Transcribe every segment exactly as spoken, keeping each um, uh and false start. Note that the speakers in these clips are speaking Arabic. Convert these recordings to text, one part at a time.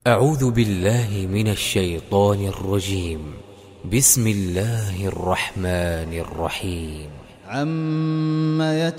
أعوذ بالله من الشيطان الرجيم. بسم الله الرحمن الرحيم. عَمَّ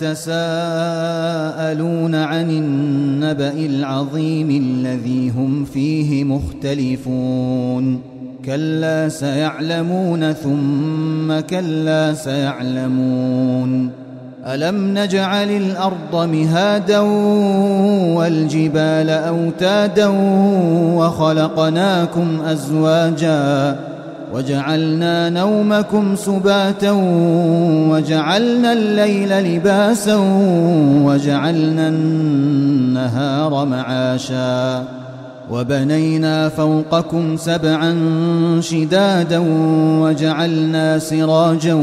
يَتَسَاءَلُونَ عَنِ النَّبَإِ الْعَظِيمِ الَّذِي هُمْ فِيهِ مُخْتَلِفُونَ كَلَّا سَيَعْلَمُونَ ثُمَّ كَلَّا سَيَعْلَمُونَ أَلَمْ نَجْعَلِ الْأَرْضَ مِهَادًا وَالْجِبَالَ أَوْتَادًا وَخَلَقْنَاكُمْ أَزْوَاجًا وَجَعَلْنَا نَوْمَكُمْ سُبَاتًا وَجَعَلْنَا اللَّيْلَ لِبَاسًا وَجَعَلْنَا النَّهَارَ مَعَاشًا وَبَنَيْنَا فَوْقَكُمْ سَبْعًا شِدَادًا وَجَعَلْنَا سِرَاجًا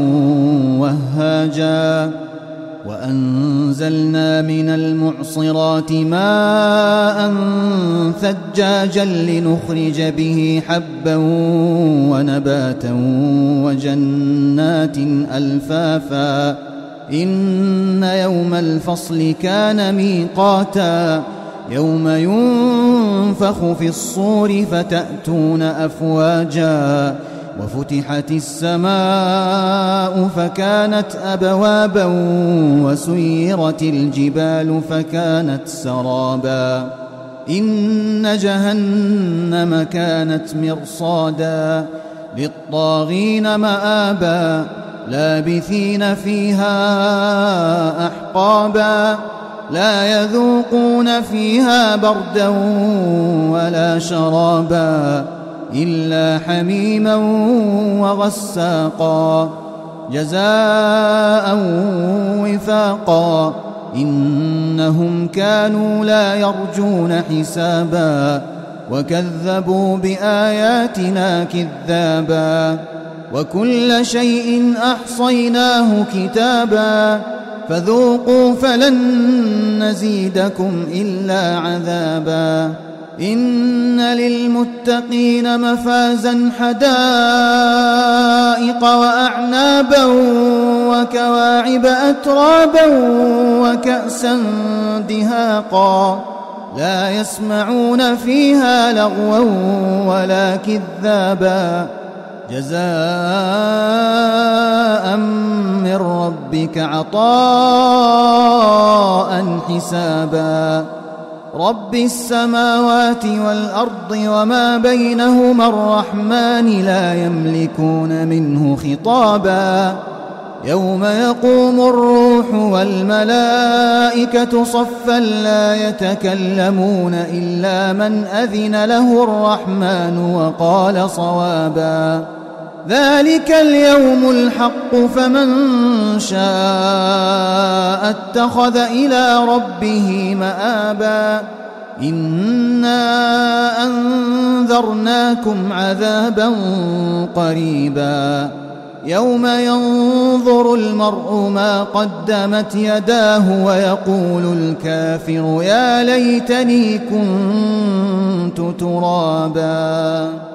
وَهَّاجًا وَأَنزَلْنَا مِنَ الْمُعْصِرَاتِ مَاءً ثَجَّاجًا لِنُخْرِجَ بِهِ حَبًّا وَنَبَاتًا وَجَنَّاتٍ أَلْفَافًا إِنَّ يَوْمَ الْفَصْلِ كَانَ مِيقَاتًا يَوْمَ يُنفَخُ فِي الصُّورِ فَتَأْتُونَ أَفْوَاجًا وَفُتِحَتِ السَّمَاءُ فَكَانَتْ أَبْوَابًا وَسُيِّرَتِ الْجِبَالُ فَكَانَتْ سَرَابًا إِنَّ جَهَنَّمَ كَانَتْ مِرْصَادًا لِلطَّاغِينَ مَآبًا لَابِثِينَ فِيهَا أَحْقَابًا لَا يَذُوقُونَ فِيهَا بَرْدًا وَلَا شَرَابًا إِلَّا حَمِيمًا وَغَسَّاقًا جَزَاءً وِفَاقًا إِنَّهُمْ كَانُوا لَا يَرْجُونَ حِسَابًا وَكَذَّبُوا بِآيَاتِنَا كِذَّابًا وَكُلَّ شَيْءٍ أَحْصَيْنَاهُ كِتَابًا فَذُوقُوا فَلَن نَّزِيدَكُمْ إِلَّا عَذَابًا إِنَّ لِلْمُتَّقِينَ مَفَازًا حَدَائِقَ وَأَعْنَابًا وَكَوَاعِبَ أَتْرَابًا وَكَأْسًا دِهَاقًا لَا يَسْمَعُونَ فِيهَا لَغْوًا وَلَا كِذَّابًا جَزَاءً مِّن رَّبِّكَ عَطَاءً حِسَابًا رَبِّ السَّمَاوَاتِ وَالْأَرْضِ وَمَا بَيْنَهُمَا الرَّحْمَٰنِ لَا يَمْلِكُونَ مِنْهُ خِطَابًا يَوْمَ يَقُومُ الرُّوحُ وَالْمَلَائِكَةُ صَفًّا لَّا يَتَكَلَّمُونَ إِلَّا مَنْ أَذِنَ لَهُ الرَّحْمَٰنُ وَقَالَ صَوَابًا ذَلِكَ الْيَوْمُ الْحَقُّ فَمَن شَاءَ اتَّخَذَ إِلَىٰ رَبِّهِ مَآبًا إِنَّا أَنذَرْنَاكُمْ عَذَابًا قَرِيبًا يَوْمَ يَنظُرُ الْمَرْءُ مَا قَدَّمَتْ يَدَاهُ وَيَقُولُ الْكَافِرُ يَا لَيْتَنِي كُنتُ تُرَابًا.